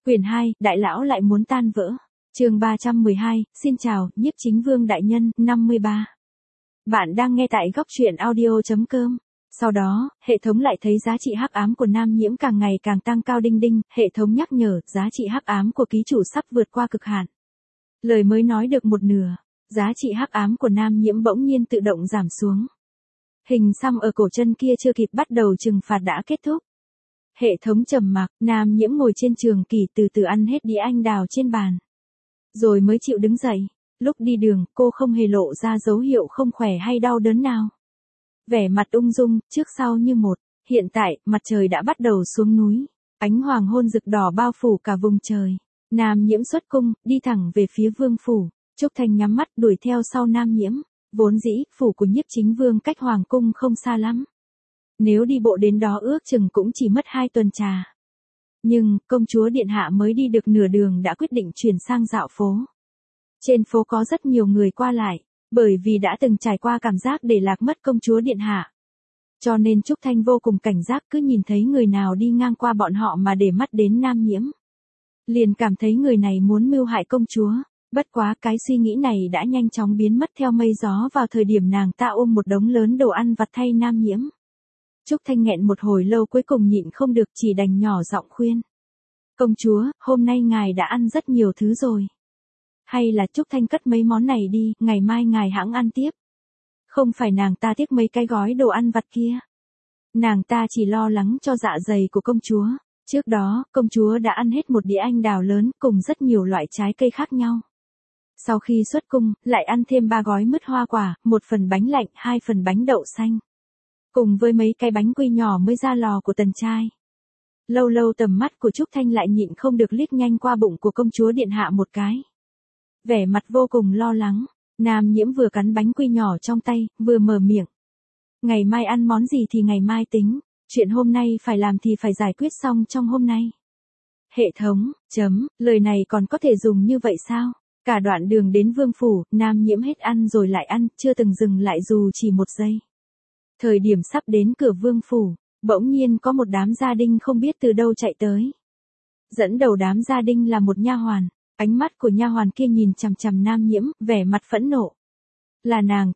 Quyển 2, Đại lão lại muốn tan vỡ. Chương 312, xin chào, Nhiếp Chính Vương đại nhân, 53. Bạn đang nghe tại góc truyện audio.com. Sau đó, hệ thống lại thấy giá trị hắc ám của Nam Nhiễm càng ngày càng tăng cao đinh đinh, hệ thống nhắc nhở, giá trị hắc ám của ký chủ sắp vượt qua cực hạn. Lời mới nói được một nửa, giá trị hắc ám của Nam Nhiễm bỗng nhiên tự động giảm xuống. Hình xăm ở cổ chân kia chưa kịp bắt đầu trừng phạt đã kết thúc. Hệ thống trầm mặc, Nam Nhiễm ngồi trên trường kỷ từ từ ăn hết đĩa anh đào trên bàn. Rồi mới chịu đứng dậy. Lúc đi đường, cô không hề lộ ra dấu hiệu không khỏe hay đau đớn nào. Vẻ mặt ung dung, trước sau như một. Hiện tại, mặt trời đã bắt đầu xuống núi. Ánh hoàng hôn rực đỏ bao phủ cả vùng trời. Nam Nhiễm xuất cung, đi thẳng về phía vương phủ. Trúc Thanh nhắm mắt đuổi theo sau Nam Nhiễm. Vốn dĩ, phủ của Nhiếp Chính Vương cách hoàng cung không xa lắm. Nếu đi bộ đến đó ước chừng cũng chỉ mất 2 tuần trà. Nhưng, công chúa điện hạ mới đi được nửa đường đã quyết định chuyển sang dạo phố. Trên phố có rất nhiều người qua lại, bởi vì đã từng trải qua cảm giác để lạc mất công chúa điện hạ. Cho nên Trúc Thanh vô cùng cảnh giác, cứ nhìn thấy người nào đi ngang qua bọn họ mà để mắt đến Nam Nhiễm. Liền cảm thấy người này muốn mưu hại công chúa. Bất quá cái suy nghĩ này đã nhanh chóng biến mất theo mây gió vào thời điểm nàng ta ôm một đống lớn đồ ăn vặt thay Nam Nhiễm. Trúc Thanh nghẹn một hồi lâu cuối cùng nhịn không được chỉ đành nhỏ giọng khuyên. Công chúa, hôm nay ngài đã ăn rất nhiều thứ rồi. Hay là Trúc Thanh cất mấy món này đi, ngày mai ngài hãng ăn tiếp. Không phải nàng ta tiếc mấy cái gói đồ ăn vặt kia. Nàng ta chỉ lo lắng cho dạ dày của công chúa. Trước đó, công chúa đã ăn hết một đĩa anh đào lớn cùng rất nhiều loại trái cây khác nhau. Sau khi xuất cung, lại ăn thêm 3 gói mứt hoa quả, 1 phần bánh lạnh, 2 phần bánh đậu xanh. Cùng với mấy cái bánh quy nhỏ mới ra lò của tần trai. Lâu lâu tầm mắt của Trúc Thanh lại nhịn không được liếc nhanh qua bụng của công chúa điện hạ một cái. Vẻ mặt vô cùng lo lắng, Nam Nhiễm vừa cắn bánh quy nhỏ trong tay, vừa mở miệng. Ngày mai ăn món gì thì ngày mai tính, chuyện hôm nay phải làm thì phải giải quyết xong trong hôm nay. Hệ thống, lời này còn có thể dùng như vậy sao? Cả đoạn đường đến vương phủ, Nam Nhiễm hết ăn rồi lại ăn, chưa từng dừng lại dù chỉ 1 giây. Thời điểm sắp đến cửa vương phủ, bỗng nhiên có một đám gia đình không biết từ đâu chạy tới. Dẫn đầu đám gia đình là một nha hoàn, ánh mắt của nha hoàn kia nhìn chằm chằm Nam Nhiễm, vẻ mặt phẫn nộ. Là nàng,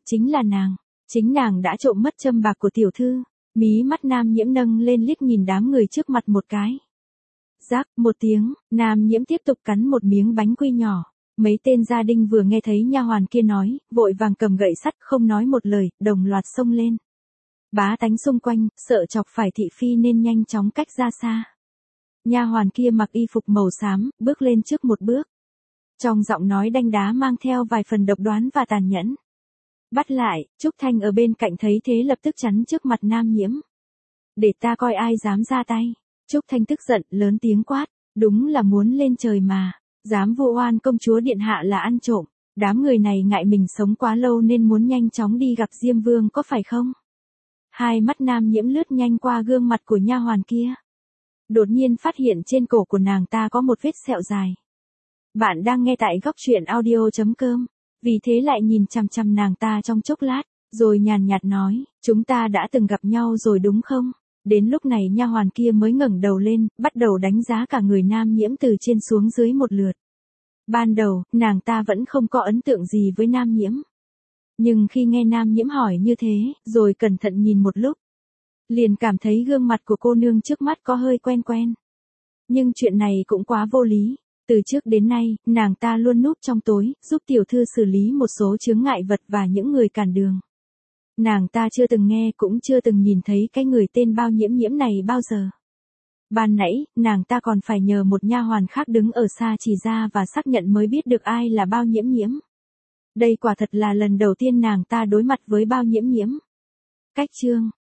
chính nàng đã trộm mất châm bạc của tiểu thư. Mí mắt Nam Nhiễm nâng lên liếc nhìn đám người trước mặt một cái. Rác, một tiếng, Nam Nhiễm tiếp tục cắn một miếng bánh quy nhỏ. Mấy tên gia đình vừa nghe thấy nha hoàn kia nói, vội vàng cầm gậy sắt không nói một lời, đồng loạt xông lên. Bá tánh xung quanh, sợ chọc phải thị phi nên nhanh chóng cách ra xa. Nha hoàn kia mặc y phục màu xám, bước lên trước một bước. Trong giọng nói đanh đá mang theo vài phần độc đoán và tàn nhẫn. Bắt lại, Trúc Thanh ở bên cạnh thấy thế lập tức chắn trước mặt Nam Nhiễm. Để ta coi ai dám ra tay. Trúc Thanh tức giận, lớn tiếng quát, đúng là muốn lên trời mà. Dám vu oan công chúa điện hạ là ăn trộm. Đám người này ngại mình sống quá lâu nên muốn nhanh chóng đi gặp Diêm Vương có phải không? Hai mắt Nam Nhiễm lướt nhanh qua gương mặt của nha hoàn kia. Đột nhiên phát hiện trên cổ của nàng ta có một vết sẹo dài. Bạn đang nghe tại góc truyện audio.com. Vì thế lại nhìn chằm chằm nàng ta trong chốc lát, rồi nhàn nhạt nói, chúng ta đã từng gặp nhau rồi đúng không? Đến lúc này nha hoàn kia mới ngẩng đầu lên, bắt đầu đánh giá cả người Nam Nhiễm từ trên xuống dưới một lượt. Ban đầu, nàng ta vẫn không có ấn tượng gì với Nam Nhiễm. Nhưng khi nghe Nam Nhiễm hỏi như thế, rồi cẩn thận nhìn một lúc, liền cảm thấy gương mặt của cô nương trước mắt có hơi quen quen. Nhưng chuyện này cũng quá vô lý. Từ trước đến nay, nàng ta luôn núp trong tối, giúp tiểu thư xử lý một số chướng ngại vật và những người cản đường. Nàng ta chưa từng nghe cũng chưa từng nhìn thấy cái người tên Bao Nhiễm Nhiễm này bao giờ. Ban nãy, nàng ta còn phải nhờ một nha hoàn khác đứng ở xa chỉ ra và xác nhận mới biết được ai là Bao Nhiễm Nhiễm. Đây quả thật là lần đầu tiên nàng ta đối mặt với Bao Nhiễm Nhiễm. Cách chương